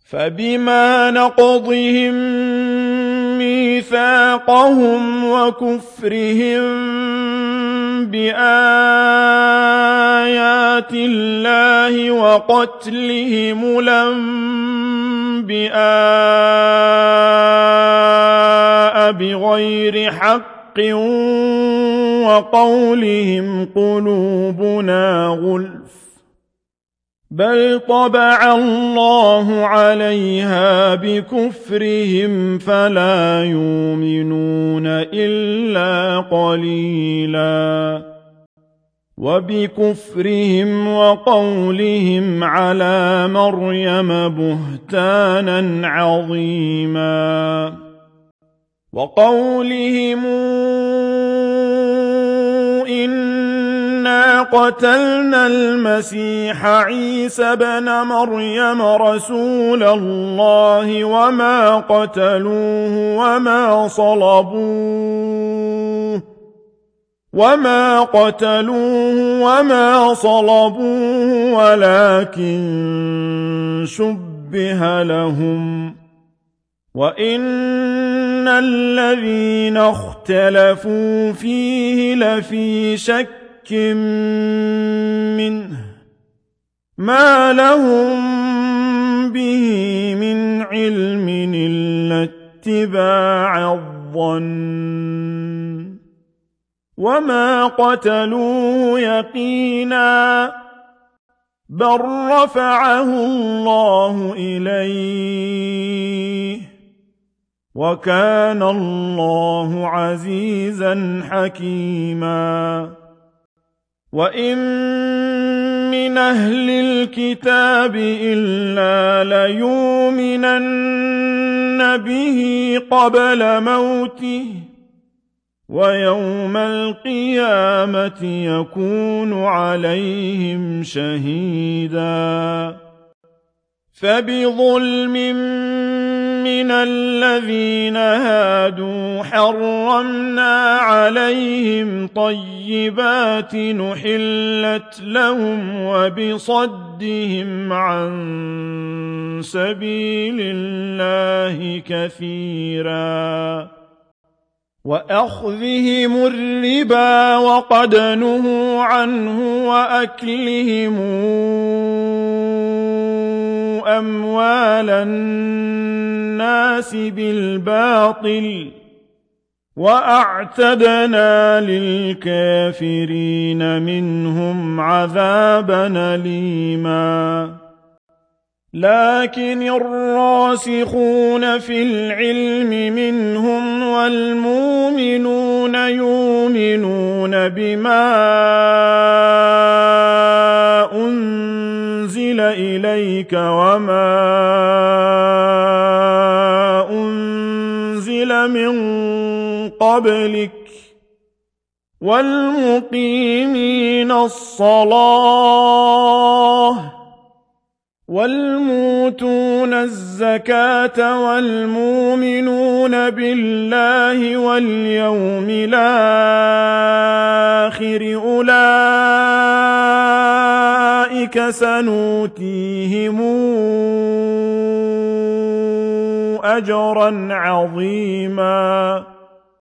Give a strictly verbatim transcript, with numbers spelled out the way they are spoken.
فبما نقضهم ميثاقهم وكفرهم بآيات الله وقتلهم الأنبياء بغير حق وقولهم قلوبنا غلف بل طبع الله عليها بكفرهم فلا يؤمنون إلا قليلا وبكفرهم وقولهم على مريم بهتانا عظيما وقولهم إنا قتلنا المسيح عيسى ابن مريم رسول الله وما قتلوه وما صلبوه وما قتلوه وما صلبوه ولكن شبه لهم وإن الذين اختلفوا فيه لفي شك منه ما لهم به من علم إلا اتباع الظن وما قتلوه يقينا بل رفعه الله إليه وكان الله عزيزا حكيما وإن من أهل الكتاب إلا ليؤمنن به قبل موته ويوم القيامة يكون عليهم شهيدا فبظلم من الذين هادوا حرمنا عليهم طيبات نحلت لهم وبصدهم عن سبيل الله كثيرا وأخذهم الربا وقد نهوا عنه وأكلهم أموال الناس بالباطل وأعتدنا للكافرين منهم عذابا أليما لكن الراسخون في العلم منهم والمؤمنون يؤمنون بما أنزل إليك وما أنزل من قبلك والمقيمين الصلاة والموتون الزكاة والمؤمنون بالله واليوم الآخر أولئك سنؤتيهم أجرا عظيما